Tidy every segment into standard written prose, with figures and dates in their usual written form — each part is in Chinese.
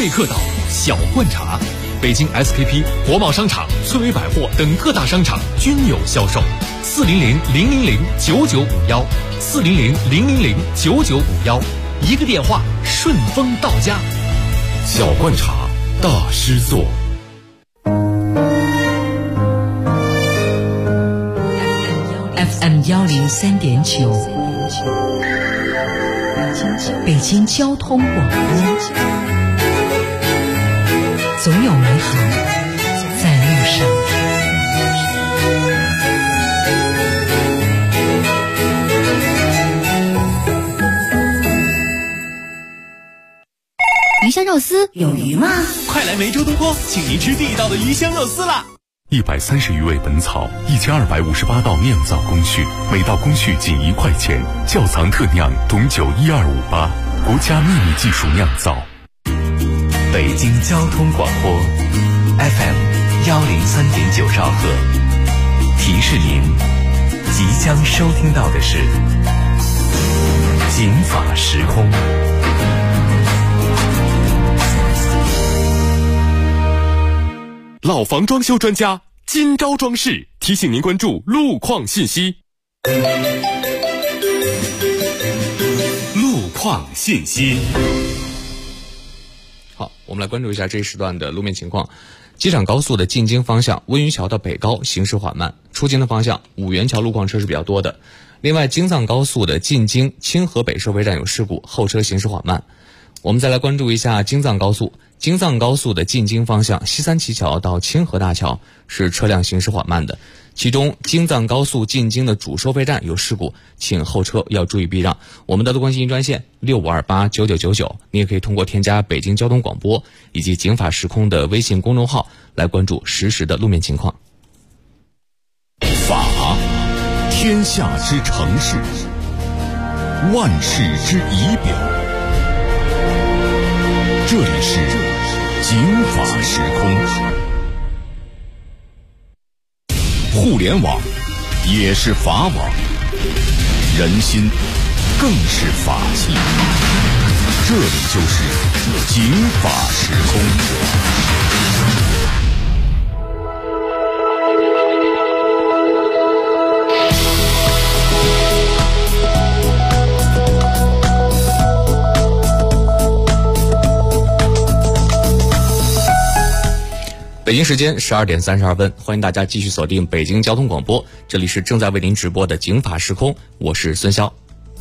贵客岛小罐茶，北京 SKP、国贸商场、翠微百货等各大商场均有销售。400-000-9951，400-000-9951，一个电话顺丰到家。小罐茶大师座。 FM 103.9，北京交通广播，总有美好在路上。 鱼香肉丝有鱼吗？ 快来梅州东坡，请您吃地道的鱼香肉丝啦 ！130余味本草，1258道酿造工序，每道工序仅1块钱。窖藏特酿董酒12588，国家秘密技术酿造。 北京交通广播 FM 103.9兆赫，提示您即将收听到的是警法时空。 老房装修专家金招装饰提醒您关注路况信息。路况信息。 好，我们来关注一下这一时段的路面情况。机场高速的进京方向温榆桥到北高行驶缓慢，出京的方向五元桥路况车是比较多的。另外，京藏高速的进京清河北收费站有事故，后车行驶缓慢。我们再来关注一下京藏高速。京藏高速的进京方向西三旗桥到清河大桥是车辆行驶缓慢的，其中京藏高速进京的主收费站有事故，请后车要注意避让。我们的路况信息专线65289999，你也可以通过添加北京交通广播以及警法时空的微信公众号来关注实时的路面情况。 法，天下之城市，万世之仪表。这里是警法时空。互联网也是法网，人心更是法器。这里就是警法时空。 北京时间12点32分，欢迎大家继续锁定北京交通广播，这里是正在为您直播的警法时空，我是孙潇。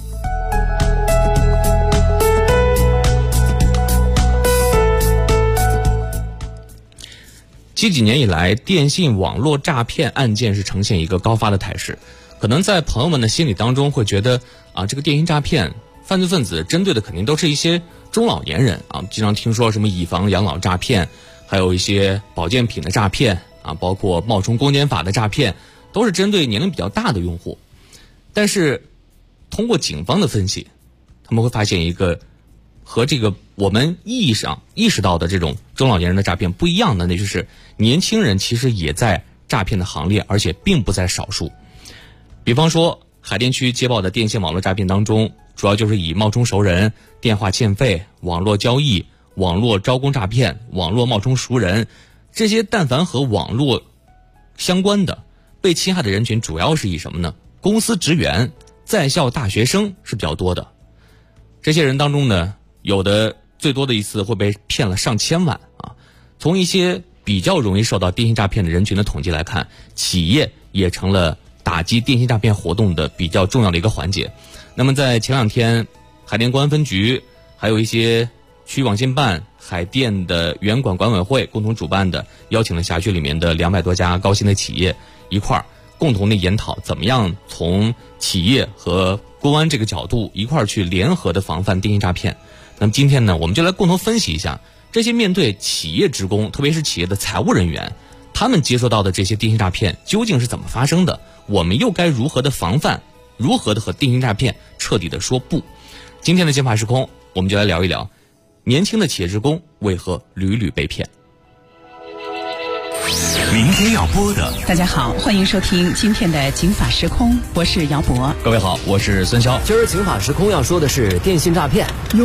近几年以来，电信网络诈骗案件是呈现一个高发的态势，可能在朋友们的心理当中会觉得这个电信诈骗犯罪分子针对的肯定都是一些中老年人经常听说什么以房养老诈骗，还有一些保健品的诈骗包括冒充公检法的诈骗，都是针对年龄比较大的用户。但是通过警方的分析，他们会发现一个和这个我们意识到的这种中老年人的诈骗不一样的，那就是年轻人其实也在诈骗的行列，而且并不在少数。比方说海淀区接报的电信网络诈骗当中，主要就是以冒充熟人、电话欠费、网络交易、网络招工诈骗、网络冒充熟人，这些但凡和网络相关的被侵害的人群，主要是以什么呢？公司职员、在校大学生是比较多的。这些人当中呢，有的最多的一次会被骗了上千万从一些比较容易受到电信诈骗的人群的统计来看，企业也成了打击电信诈骗活动的比较重要的一个环节。那么在前两天，海淀公安分局还有一些区网信办、海淀的原管管委会共同主办的，邀请了辖区里面的200多家高新的企业一块儿共同的研讨，怎么样从企业和公安这个角度一块儿去联合的防范电信诈骗。那么今天呢，我们就来共同分析一下这些面对企业职工，特别是企业的财务人员，他们接收到的这些电信诈骗究竟是怎么发生的，我们又该如何的防范，如何的和电信诈骗彻底的说不。今天的警法时空，我们就来聊一聊年轻的企业职工为何屡屡被骗。 明天要播的， 大家好，欢迎收听今天的警法时空，我是姚博。 各位好，我是孙潇。 今儿警法时空要说的是电信诈骗。 哟，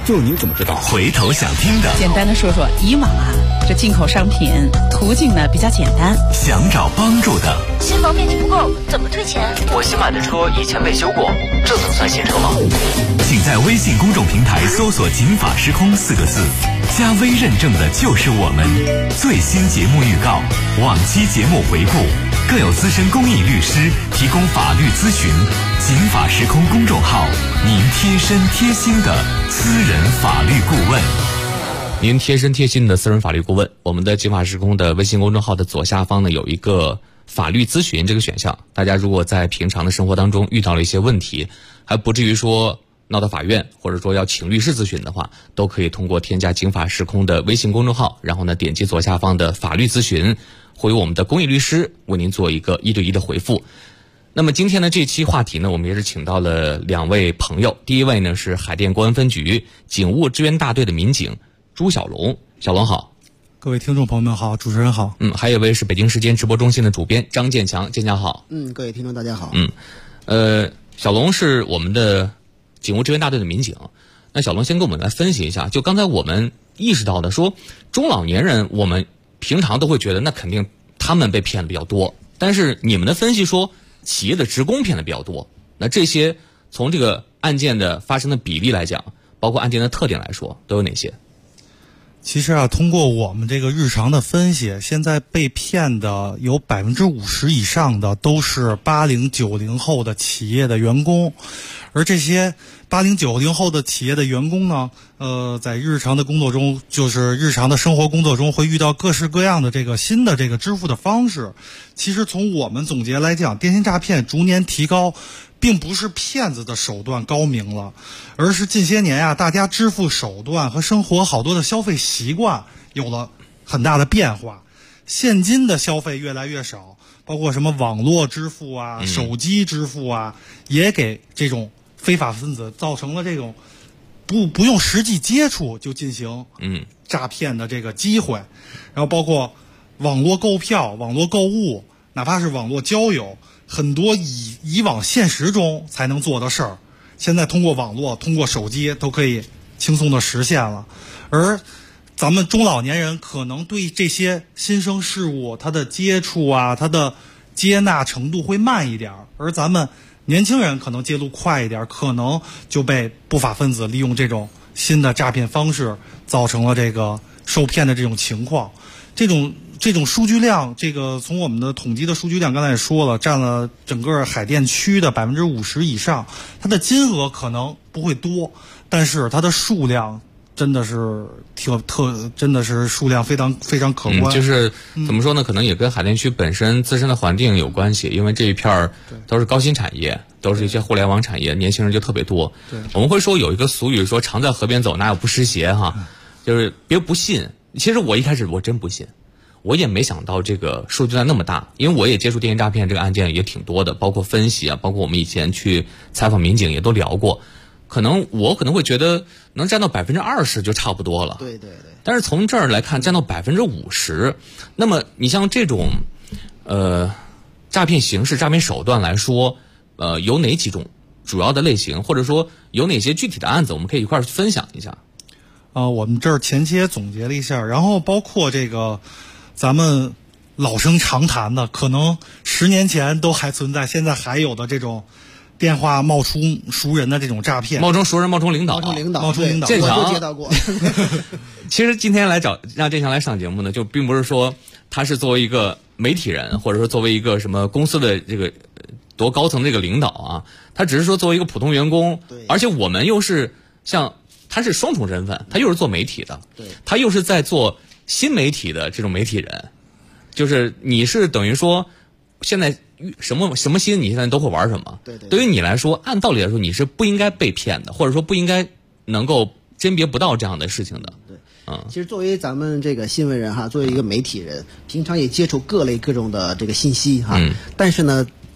就你怎么知道？ 回头想听的， 简单的说说，以往啊，这进口商品途径呢比较简单。 想找帮助的， 新房面积不够，怎么退钱？ 我新买的车以前没修过，这能算新车吗？ 请在微信公众平台搜索“警法时空”4个字，加微认证的就是我们。最新节目预告、往期节目回顾，更有资深公益律师提供法律咨询。警法时空公众号，您贴身贴心的私人法律顾问。 您贴身贴心的私人法律顾问。我们的警法时空的微信公众号的左下方呢，有一个法律咨询这个选项。大家如果在平常的生活当中遇到了一些问题，还不至于说闹到法院，或者说要请律师咨询的话，都可以通过添加警法时空的微信公众号，然后呢点击左下方的法律咨询，会有我们的公益律师为您做一个1对1的回复。那么今天的这期话题呢，我们也是请到了2位朋友。第一位呢是海淀公安分局警务支援大队的民警朱小龙。小龙好。 各位听众朋友们好，主持人好。 还有一位是北京时间直播中心的主编张建强。建强好。 各位听众大家好。 小龙是我们的警务支援大队的民警。那小龙先跟我们来分析一下，就刚才我们意识到的，说中老年人我们平常都会觉得那肯定他们被骗的比较多，但是你们的分析说企业的职工骗的比较多。那这些从这个案件的发生的比例来讲，包括案件的特点来说，都有哪些？ 其实啊，通过我们这个日常的分析，现在被骗的有50%以上的都是80、90后的企业的员工，而这些80、90后的企业的员工呢，在日常的工作中，就是日常的生活工作中，会遇到各式各样的这个新的这个支付的方式。其实从我们总结来讲，电信诈骗逐年提高，并不是骗子的手段高明了，而是近些年啊，大家支付手段和生活好多的消费习惯有了很大的变化，现金的消费越来越少，包括什么网络支付啊、手机支付啊，也给这种非法分子造成了这种不用实际接触就进行诈骗的这个机会。然后包括网络购票、网络购物，哪怕是网络交友，很多以往现实中才能做的事儿，现在通过网络、通过手机都可以轻松的实现了。而咱们中老年人可能对这些新生事物，他的接触啊，他的接纳程度会慢一点，而咱们年轻人可能接触快一点，可能就被不法分子利用这种新的诈骗方式，造成了这个受骗的这种情况。这种数据量，这个从我们的统计的数据量，刚才也说了，占了整个海淀区的50%以上。它的金额可能不会多，但是它的数量真的是真的是数量非常非常可观。 就是怎么说呢？可能也跟海淀区本身自身的环境有关系，因为这一片儿都是高新产业，都是一些互联网产业，年轻人就特别多。我们会说有一个俗语说，常在河边走，哪有不湿鞋哈？就是别不信。其实我一开始我真不信。我也没想到这个数据量那么大，因为我也接触电信诈骗这个案件也挺多的，包括分析啊，包括我们以前去采访民警也都聊过。我可能会觉得能占到20%就差不多了。 对。 但是从这儿来看，占到50%，那么你像这种诈骗形式、诈骗手段来说，有哪几种主要的类型，或者说有哪些具体的案子，我们可以一块儿分享一下。 我们这儿前期也总结了一下，然后包括这个咱们老生常谈的，可能10年前都还存在，现在还有的这种电话冒充熟人的这种诈骗， 冒充熟人、冒充领导、 建强我都接到过。 其实今天让建强来上节目呢，就并不是说他是作为一个媒体人，或者说作为一个什么公司的这个多高层的这个领导啊，他只是说作为一个普通员工，而且我们又是像他是双重身份，他又是做媒体的，他又是在做新媒体的这种媒体人，就是你是等于说现在什么新你现在都会玩什么。对于你来说，按道理来说你是不应该被骗的，或者说不应该能够甄别不到这样的事情的。 其实作为咱们这个新闻人哈，作为一个媒体人，平常也接触各种的这个信息哈，但是呢，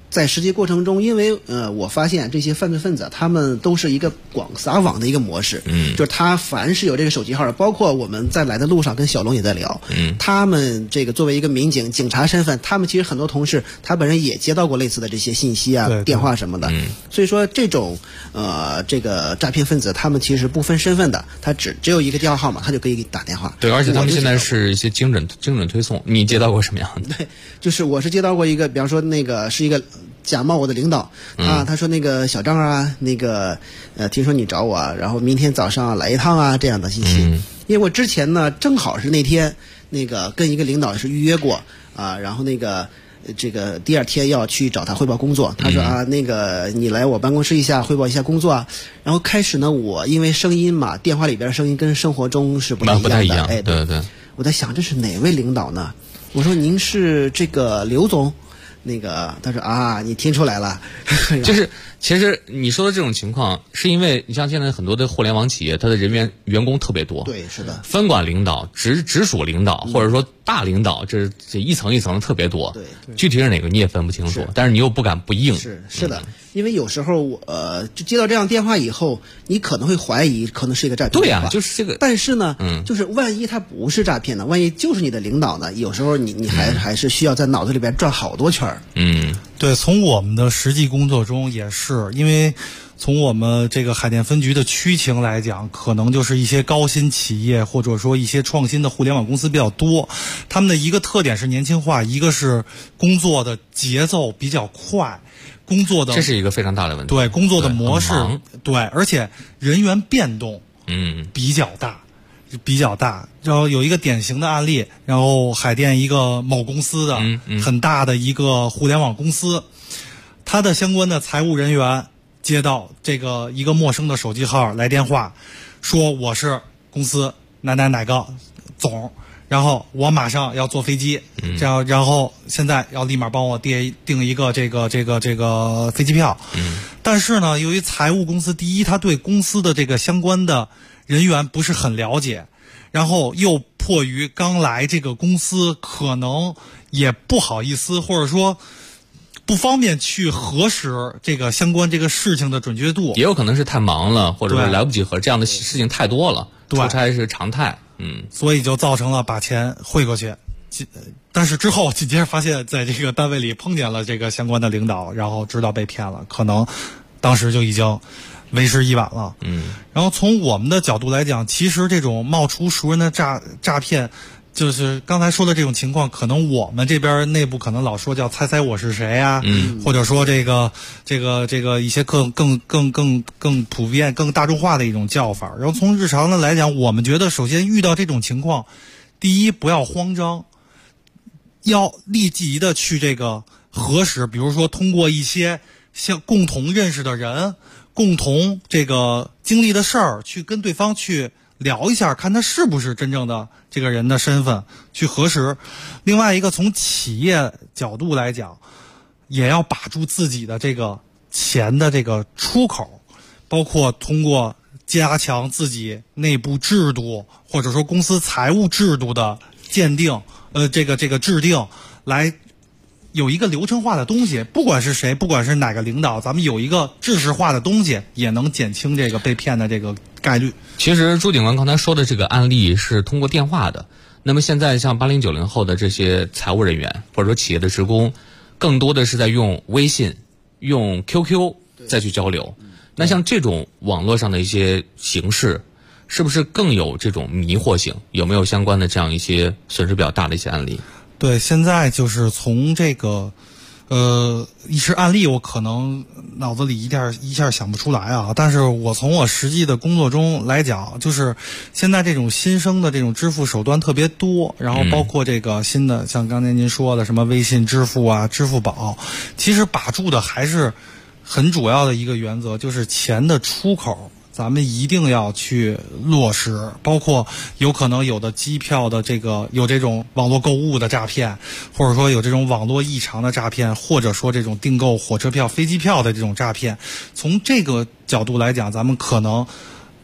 在实际过程中，因为我发现这些犯罪分子他们都是一个广撒网的一个模式，就是他凡是有这个手机号的，包括我们在来的路上跟小龙也在聊，他们这个作为一个民警、警察身份，他们其实很多同事他本人也接到过类似的这些信息啊、电话什么的，所以说这种这个诈骗分子他们其实不分身份的，他只有一个电话号码，他就可以给你打电话。 对，而且他们现在是一些精准推送。你接到过什么样的？ 对，就是我是接到过一个，比方说那个是一个假冒我的领导啊，他说那个小张啊，那个听说你找我，然后明天早上来一趟啊，这样的信息。因为我之前呢正好是那天那个跟一个领导是预约过啊，然后那个这个第二天要去找他汇报工作，他说啊那个你来我办公室一下汇报一下工作啊。然后开始呢我因为声音嘛，电话里边声音跟生活中是不太一样的，哎对，我在想这是哪位领导呢？我说您是这个刘总。那个他说啊，你听出来了， 就是其实你说的这种情况，是因为你像现在很多的互联网企业，它的员工特别多， 对，是的， 分管领导、直属领导，或者说大领导，这一层一层特别多， 对， 具体是哪个你也分不清楚，但是你又不敢不应， 是的，因为有时候就接到这样电话以后，你可能会怀疑可能是一个诈骗电话， 对啊，就是这个， 但是呢，就是万一他不是诈骗呢，万一就是你的领导呢，有时候你还是需要在脑子里边转好多圈。 对，从我们的实际工作中也是，因为从我们这个海淀分局的区情来讲，可能就是一些高新企业或者说一些创新的互联网公司比较多，他们的一个特点是年轻化，一个是工作的节奏比较快，工作的这是一个非常大的问题， 对，工作的模式，对，而且人员变动比较大，然后有一个典型的案例，然后海淀一个某公司的很大的一个互联网公司，它的相关的财务人员接到这个一个陌生的手机号来电话，说我是公司哪个总，然后我马上要坐飞机，然后现在要立马帮我订一个这个飞机票，但是呢，由于财务公司第一，他对公司的这个相关的人员不是很了解，然后又迫于刚来这个公司，可能也不好意思，或者说不方便去核实这个相关这个事情的准确度， 也有可能是太忙了，或者是来不及核，这样的事情太多了，出差是常态， 所以就造成了把钱汇过去。但是之后紧接着发现在这个单位里碰见了这个相关的领导，然后知道被骗了，可能当时就已经为时已晚了。然后从我们的角度来讲，其实这种冒充熟人的诈骗，就是刚才说的这种情况，可能我们这边内部可能老说叫猜猜我是谁啊，或者说这个一些更普遍、更大众化的一种叫法。然后从日常的来讲，我们觉得首先遇到这种情况，第一不要慌张，要立即的去这个核实，比如说通过一些像共同认识的人、共同这个经历的事儿，去跟对方去聊一下，看他是不是真正的这个人的身份，去核实。另外一个，从企业角度来讲，也要把住自己的这个钱的这个出口，包括通过加强自己内部制度，或者说公司财务制度的鉴定，这个制定，来有一个流程化的东西，不管是谁，不管是哪个领导，咱们有一个制式化的东西，也能减轻这个被骗的这个概率。 其实朱警官刚才说的这个案例是通过电话的，那么现在像80、90后的这些财务人员或者说企业的职工，更多的是在用微信、用 QQ 再去交流。那像这种网络上的一些形式，是不是更有这种迷惑性？有没有相关的这样一些损失比较大的一些案例？ 对，现在就是从这个一时案例，我可能脑子里一下想不出来啊。但是我从我实际的工作中来讲，就是现在这种新生的这种支付手段特别多，然后包括这个新的，像刚才您说的什么微信支付啊、支付宝，其实把住的还是很主要的一个原则，就是钱的出口咱们一定要去落实，包括有可能有的机票的有这种网络购物的诈骗，或者说有这种网络异常的诈骗，或者说这种订购火车票、飞机票的这种诈骗。从这个角度来讲，咱们可能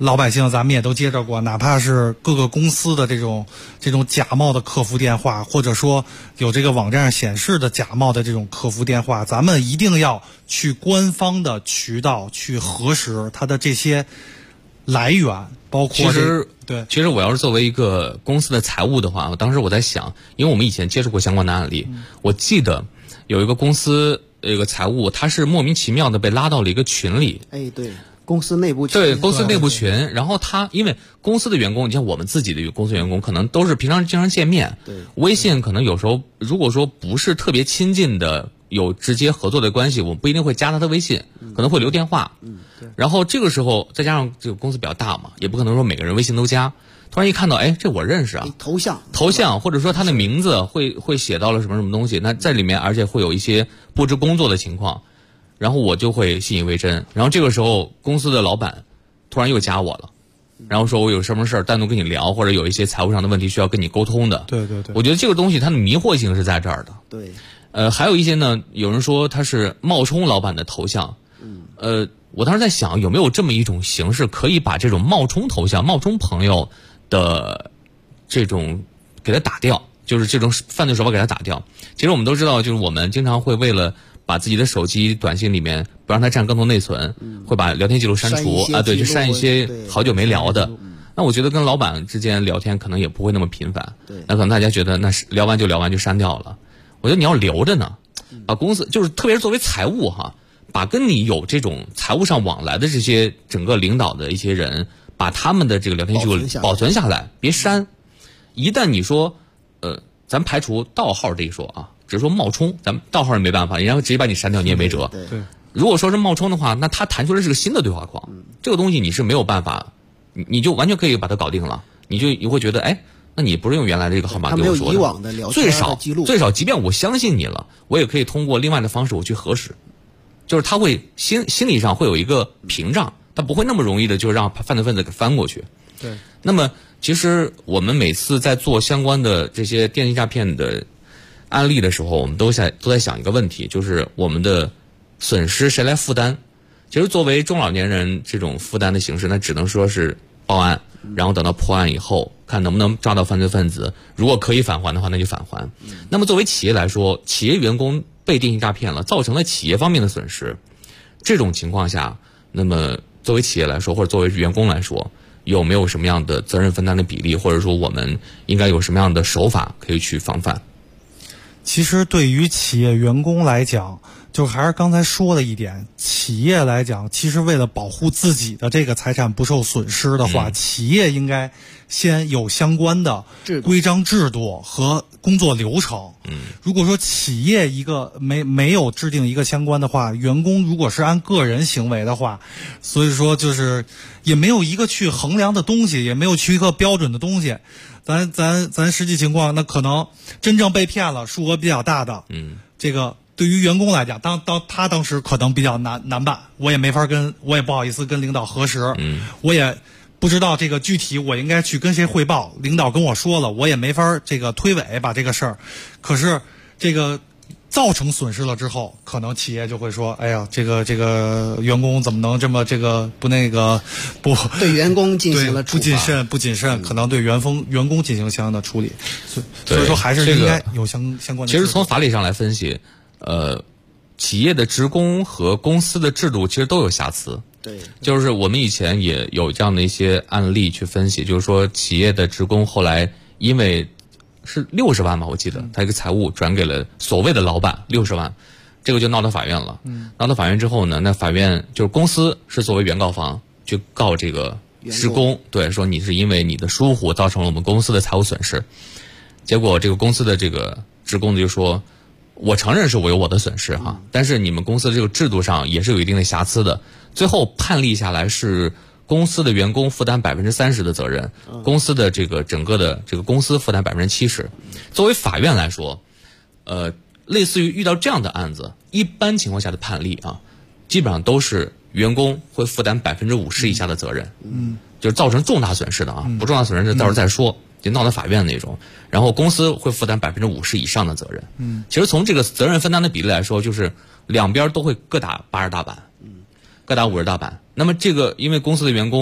老百姓咱们也都接着过，哪怕是各个公司的这种假冒的客服电话，或者说有这个网站上显示的假冒的这种客服电话，咱们一定要去官方的渠道去核实它的这些来源，包括其实我要是作为一个公司的财务的话，当时我在想，因为我们以前接触过相关的案例，我记得有一个公司有一个财务，他是莫名其妙的被拉到了一个群里。 对，公司内部群。 对，公司内部群。然后他因为公司的员工，你像我们自己的公司员工，可能都是平常经常见面。 对。 微信可能有时候如果说不是特别亲近的，有直接合作的关系，我们不一定会加他的微信，可能会留电话。 对。 然后这个时候再加上这个公司比较大嘛，也不可能说每个人微信都加。突然一看到，这我认识啊， 头像，或者说他的名字会写到了什么什么东西，那在里面而且会有一些布置工作的情况，然后我就会信以为真。然后这个时候公司的老板突然又加我了，然后说我有什么事儿单独跟你聊，或者有一些财务上的问题需要跟你沟通的。 对， 我觉得这个东西它的迷惑性是在这儿的。 对， 还有一些呢，有人说他是冒充老板的头像。我当时在想，有没有这么一种形式，可以把这种冒充头像、冒充朋友的这种给它打掉，就是这种犯罪手法给它打掉。其实我们都知道，就是我们经常会为了把自己的手机短信里面不让它占更多内存，会把聊天记录删除对，去删一些好久没聊的。那我觉得跟老板之间聊天可能也不会那么频繁，那可能大家觉得那是聊完就聊完就删掉了。我觉得你要留着呢，把公司就是特别是作为财务把跟你有这种财务上往来的这些整个领导的一些人，把他们的这个聊天记录保存下来，别删。一旦你说，咱排除盗号这一说只是说冒充，咱们盗号也没办法，人家会直接把你删掉，你也没辙。 对。 如果说是冒充的话，那他弹出来是个新的对话框，这个东西你是没有办法，你就完全可以把它搞定了。你会觉得，那你不是用原来的这个号码给我说的， 他没有以往的聊天的记录， 最少，即便我相信你了，我也可以通过另外的方式我去核实。就是他会心理上会有一个屏障，他不会那么容易的就让犯罪分子给翻过去。 对。 那么其实我们每次在做相关的这些电信诈骗的案例的时候，我们都在想一个问题，就是我们的损失谁来负担？其实作为中老年人这种负担的形式，那只能说是报案，然后等到破案以后，看能不能抓到犯罪分子，如果可以返还的话，那就返还。那么作为企业来说，企业员工被电信诈骗了，造成了企业方面的损失。这种情况下，那么作为企业来说，或者作为员工来说，有没有什么样的责任分担的比例，或者说我们应该有什么样的手法可以去防范？ 其实对于企业员工来讲，就还是刚才说的一点，企业来讲，其实为了保护自己的这个财产不受损失的话，企业应该先有相关的规章制度和工作流程。如果说企业一个没有制定一个相关的话，员工如果是按个人行为的话，所以说就是也没有一个去衡量的东西，也没有去一个标准的东西。咱实际情况，那可能真正被骗了，数额比较大的，这个对于员工来讲，他当时可能比较难办，我也不好意思跟领导核实，我也不知道这个具体我应该去跟谁汇报，领导跟我说了，我也没法这个推诿把这个事儿，可是这个造成损失了之后，可能企业就会说，哎呀，这个员工怎么能这么不对员工进行了处罚， 不谨慎，可能对员工进行相应的处理。所以说还是应该有相关的。 其实从法理上来分析，企业的职工和公司的制度其实都有瑕疵。 对， 就是我们以前也有这样的一些案例去分析，就是说企业的职工后来因为是60万吧，我记得他一个财务转给了所谓的老板60万，这个就闹到法院了。闹到法院之后呢，那法院就是公司是作为原告方去告这个职工，对，说你是因为你的疏忽造成了我们公司的财务损失。结果这个公司的这个职工就说，我承认是我有我的损失但是你们公司的这个制度上也是有一定的瑕疵的。最后判例下来是公司的员工负担30%的责任，公司的这个整个的这个公司负担70%。作为法院来说，类似于遇到这样的案子，一般情况下的判例基本上都是员工会负担50%以下的责任，就是造成重大损失的不重大损失的到时候再说，就闹到法院那种。然后公司会负担50%以上的责任。其实从这个责任分担的比例来说，就是两边都会各打80大板，各打50大板。那么这个因为公司的员工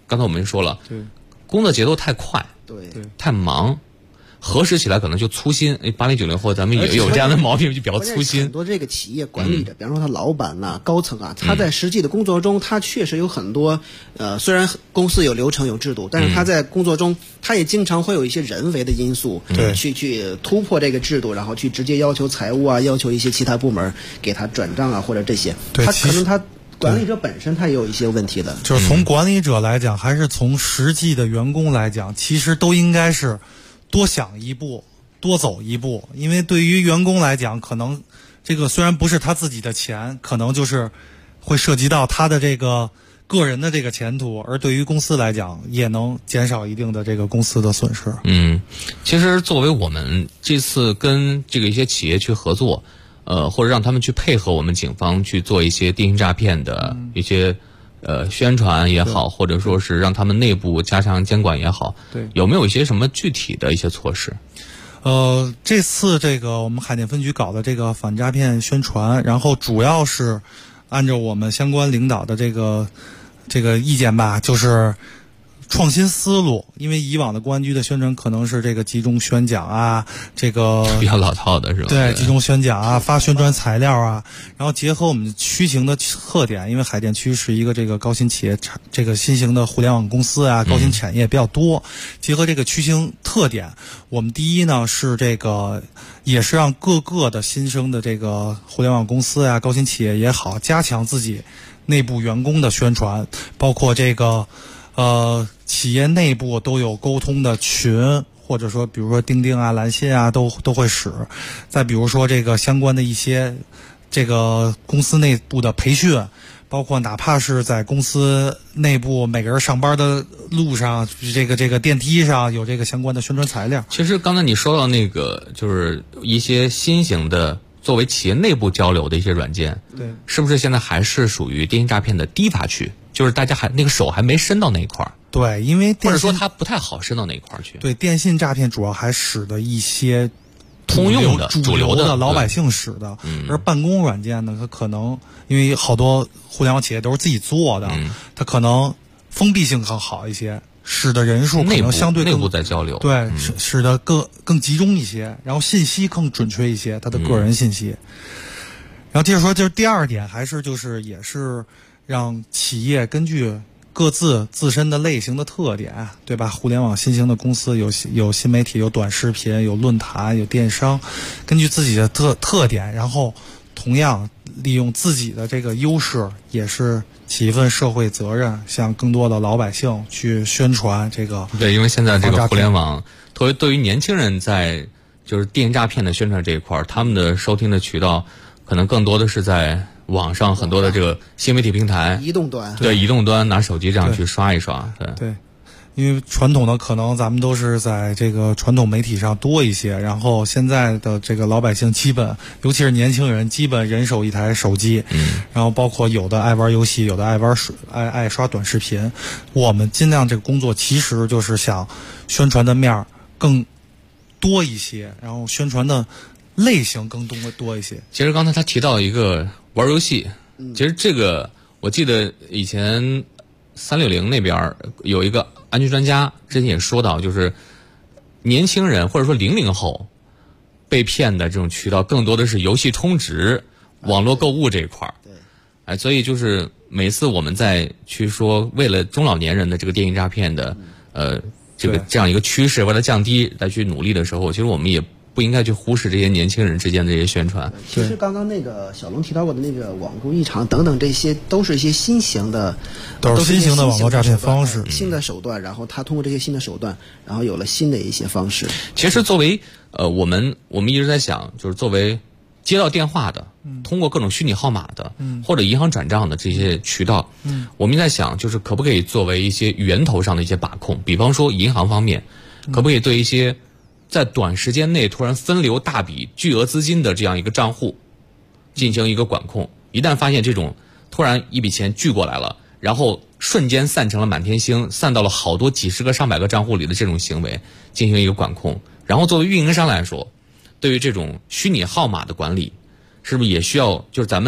刚才我们也说了， 对， 工作节奏太快， 对， 太忙。核实起来可能就粗心，80、90后咱们也有这样的毛病，就比较粗心。 很多这个企业管理者，比方说他老板呐、高层啊，他在实际的工作中，他确实有很多虽然公司有流程有制度，但是他在工作中，他也经常会有一些人为的因素，去突破这个制度，然后去直接要求财务啊，要求一些其他部门给他转账啊，或者这些，他可能他。管理者本身他也有一些问题的， 就是从管理者来讲，还是从实际的员工来讲，其实都应该是多想一步，多走一步。因为对于员工来讲，可能这个虽然不是他自己的钱，可能就是会涉及到他的这个个人的这个前途，而对于公司来讲，也能减少一定的这个公司的损失。 其实作为我们这次跟这个一些企业去合作。或者让他们去配合我们警方去做一些电信诈骗的一些宣传也好，或者说是让他们内部加强监管也好， 对， 有没有一些什么具体的一些措施？ 这次这个我们海淀分局搞的这个反诈骗宣传，然后主要是按照我们相关领导的这个意见吧，就是创新思路。因为以往的公安局的宣传可能是这个集中宣讲啊，这个比较老套的是吧？ 对，集中宣讲啊，发宣传材料啊，然后结合我们区情的特点，因为海淀区是一个这个高新企业这个新型的互联网公司啊，高新产业比较多，结合这个区情特点，我们第一呢是这个也是让各个的新生的这个互联网公司啊，高新企业也好，加强自己内部员工的宣传，包括这个企业内部都有沟通的群，或者说比如说钉钉啊、蓝心啊都会使。再比如说这个相关的一些这个公司内部的培训，包括哪怕是在公司内部每个人上班的路上，这个电梯上有这个相关的宣传材料。 其实刚才你说到那个就是一些新型的作为企业内部交流的一些软件， 对， 是不是现在还是属于电信诈骗的低发区？就是大家还那个手还没伸到那一块儿。 对，因为或者说它不太好伸到那一块儿去。 对，电信诈骗主要还使的一些通用的主流的老百姓使的，而办公软件呢，它可能因为好多互联网企业都是自己做的，它可能封闭性更好一些，使的人数可能相对内部在交流， 对，使得更集中一些，然后信息更准确一些，它的个人信息。然后接着说，就是第二点，还是就是也是让企业根据各自身的类型的特点，对吧？互联网新型的公司有新媒体，有短视频，有论坛，有电商，根据自己的特点，然后同样利用自己的这个优势，也是起一份社会责任，向更多的老百姓去宣传这个。 对，因为现在这个互联网，特别对于年轻人在就是电信诈骗的宣传这一块，他们的收听的渠道可能更多的是在网上很多的这个新媒体平台， 移动端， 对，移动端拿手机这样去刷一刷， 对，因为传统的可能咱们都是在这个传统媒体上多一些，然后现在的这个老百姓基本，尤其是年轻人，基本人手一台手机，然后包括有的爱玩游戏，有的爱刷短视频，我们尽量这个工作其实就是想宣传的面更多一些，然后宣传的类型更多一些。 其实刚才他提到一个玩游戏，其实这个我记得以前360那边有一个安全专家之前也说到，就是年轻人或者说00后被骗的这种渠道更多的是游戏充值、网络购物这一块儿。对，所以就是每次我们在去说为了中老年人的这个电信诈骗的这样一个趋势，为了降低来去努力的时候，其实我们也不应该去忽视这些年轻人之间的这些宣传。 其实刚刚那个小龙提到过的那个网购异常等等，这些都是一些新型的， 都是新型的网络诈骗方式， 新的手段。然后他通过这些新的手段，然后有了新的一些方式。 其实作为我们一直在想，就是作为接到电话的，通过各种虚拟号码的，或者银行转账的这些渠道，我们在想，就是可不可以作为一些源头上的一些把控，比方说银行方面，可不可以对一些在短时间内突然分流大笔巨额资金的这样一个账户进行一个管控，一旦发现这种突然一笔钱聚过来了，然后瞬间散成了满天星，散到了好多几十个上百个账户里的这种行为进行一个管控。然后作为运营商来说，对于这种虚拟号码的管理，是不是也需要就是咱们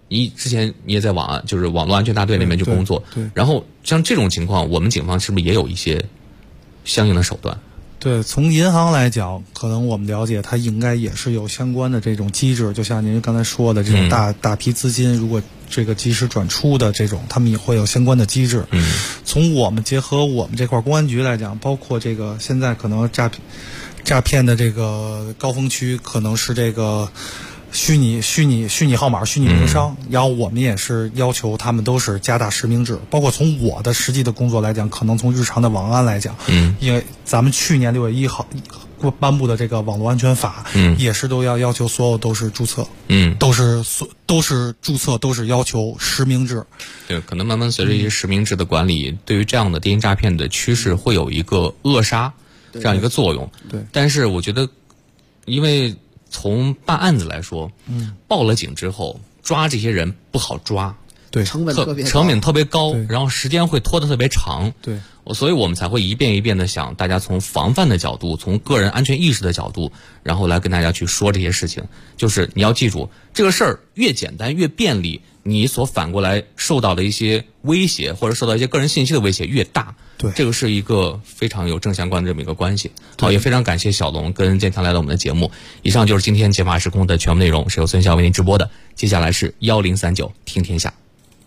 之前你也在就是网络安全大队里面去工作， 对， 然后像这种情况，我们警方是不是也有一些相应的手段？ 对，从银行来讲，可能我们了解它应该也是有相关的这种机制，就像您刚才说的这种大批资金，如果这个及时转出的这种，他们也会有相关的机制。从我们结合我们这块公安局来讲，包括这个现在可能诈骗的这个高峰区，可能是这个虚拟号码、虚拟名商，然后我们也是要求他们都是加大实名制。包括从我的实际的工作来讲，可能从日常的网安来讲，因为咱们去年6月1号颁布的这个网络安全法，也是都要求所有都是注册，都是注册，都是要求实名制。 对，可能慢慢随着一些实名制的管理，对于这样的电信诈骗的趋势会有一个扼杀这样一个作用。 对， 但是我觉得，因为从办案子来说，报了警之后抓这些人不好抓， 对， 成本特别高，然后时间会拖得特别长， 对， 所以我们才会一遍一遍的想，大家从防范的角度，从个人安全意识的角度，然后来跟大家去说这些事情。就是你要记住，这个事儿越简单越便利，你所反过来受到的一些威胁或者受到一些个人信息的威胁越大。 对， 这个是一个非常有正相关的这么一个关系。好，也非常感谢小龙跟建强来到我们的节目。以上就是今天解码时空的全部内容，是由孙骁为您直播的。接下来是1039听天下。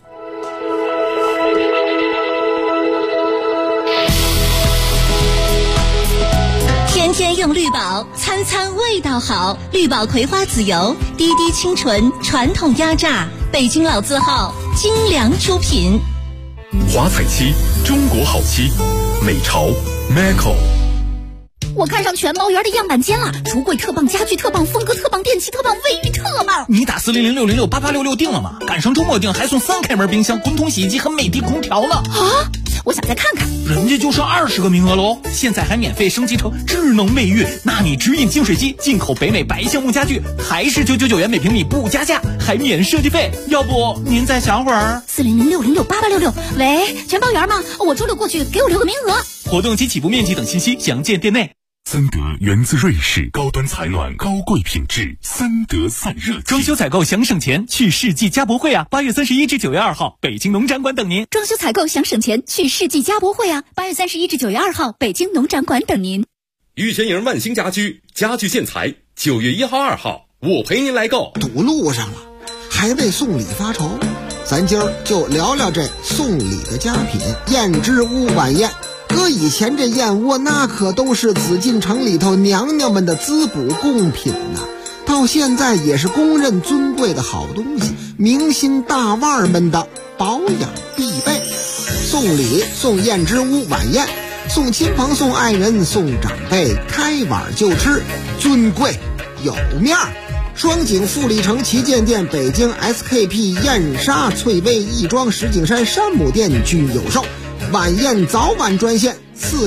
天天用绿宝，餐餐味道好。绿宝葵花籽油，滴滴清纯，传统压榨，北京老字号，精良出品。 华彩漆，中国好漆，美潮 Macco。 我看上全包园的样板间了，橱柜特棒，家具特棒，风格特棒，电器特棒，卫浴特棒。 你打400668866订了吗？赶上周末订还送3开门冰箱、滚筒洗衣机和美的空调呢。 啊！我想再看看。 人家就剩20个名额喽，现在还免费升级成智能卫浴，纳米直饮净水机，进口北美白橡木家具，还是999元每平米不加价，还免设计费。要不您再想会儿 ？400668866。喂，全包园吗？我周六过去，给我留个名额。 活动及起步面积等信息详见店内。 森德源自瑞士，高端采暖，高贵品质，森德散热器。 装修采购想省钱，去世纪家博会啊！8月31至9月2号，北京农展馆等您。 装修采购想省钱，去世纪家博会啊！8月31至9月2号，北京农展馆等您。 玉泉营万兴家居家具建材，9月1号、2号，我陪您来购。 堵路上了，还为送礼发愁，咱今儿就聊聊这送礼的佳品——燕之屋晚宴。搁以前这燕窝那可都是紫禁城里头娘娘们的滋补贡品呐，到现在也是公认尊贵的好东西，明星大腕们的保养必备。送礼送燕之屋晚宴，送亲朋送爱人送长辈，开碗就吃，尊贵有面儿。双井富力城旗舰店、北京 SKP 燕莎、翠微亦庄、石景山山姆店均有售。晚宴早晚专线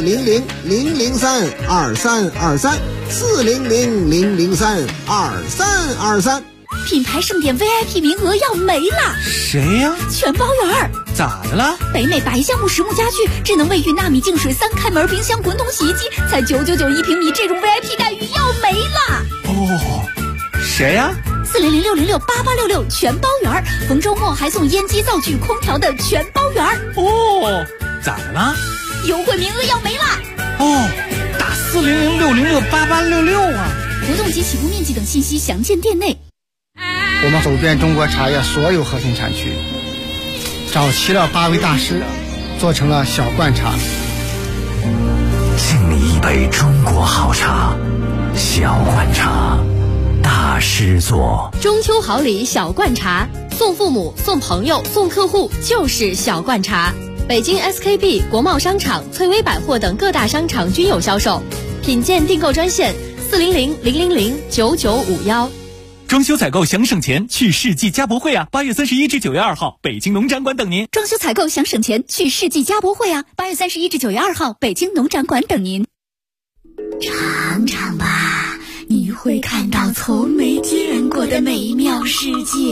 400-003-2323，400-003-2323。 品牌盛典 VIP 名额要没了。 谁呀？ 全包园。 咋的了？ 北美白橡木实木家具、智能卫浴、纳米净水、3开门冰箱、滚筒洗衣机，才999一平米，这种 VIP 待遇要没了。 哦，谁呀 ？400-606-8866全包园，逢周末还送烟机、灶具、空调的全包园。 哦，咋的了？ 优惠名额要没了。 哦，打400-606-8866啊！ 活动及起步面积等信息详见店内。 我们走遍中国茶叶所有核心产区，找齐了8位大师，做成了小罐茶。 敬你一杯中国好茶，小罐茶。大师座中秋好礼小罐茶，送父母、送朋友、送客户就是小罐茶。北京 SKP、国贸商场、翠微百货等各大商场均有销售。品鉴订购专线400-000-9951。 装修采购想省钱，去世纪家博会啊！8月31至9月2号，北京农展馆等您。 装修采购想省钱，去世纪家博会啊！8月31至9月2号，北京农展馆等您。 尝尝吧，你会看到从没见过的美妙世界。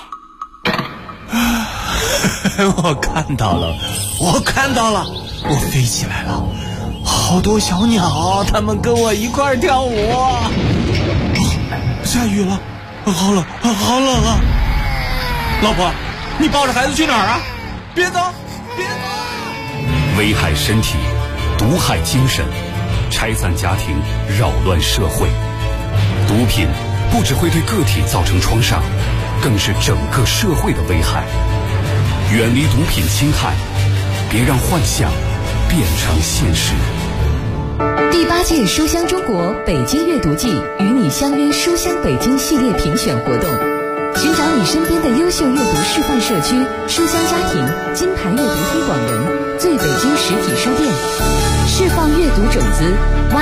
我看到了，我飞起来了，好多小鸟，它们跟我一块儿跳舞。下雨了，好冷啊！ 老婆，你抱着孩子去哪儿啊？别走，别走！ 危害身体，毒害精神，拆散家庭，扰乱社会。毒品不只会对个体造成创伤，更是整个社会的危害。远离毒品侵害，别让幻想变成现实。 第8届书香中国北京阅读季与你相约书香北京系列评选活动，寻找你身边的优秀阅读示范社区、书香家庭、金牌阅读推广人、最北京实体书店，释放阅读种子，挖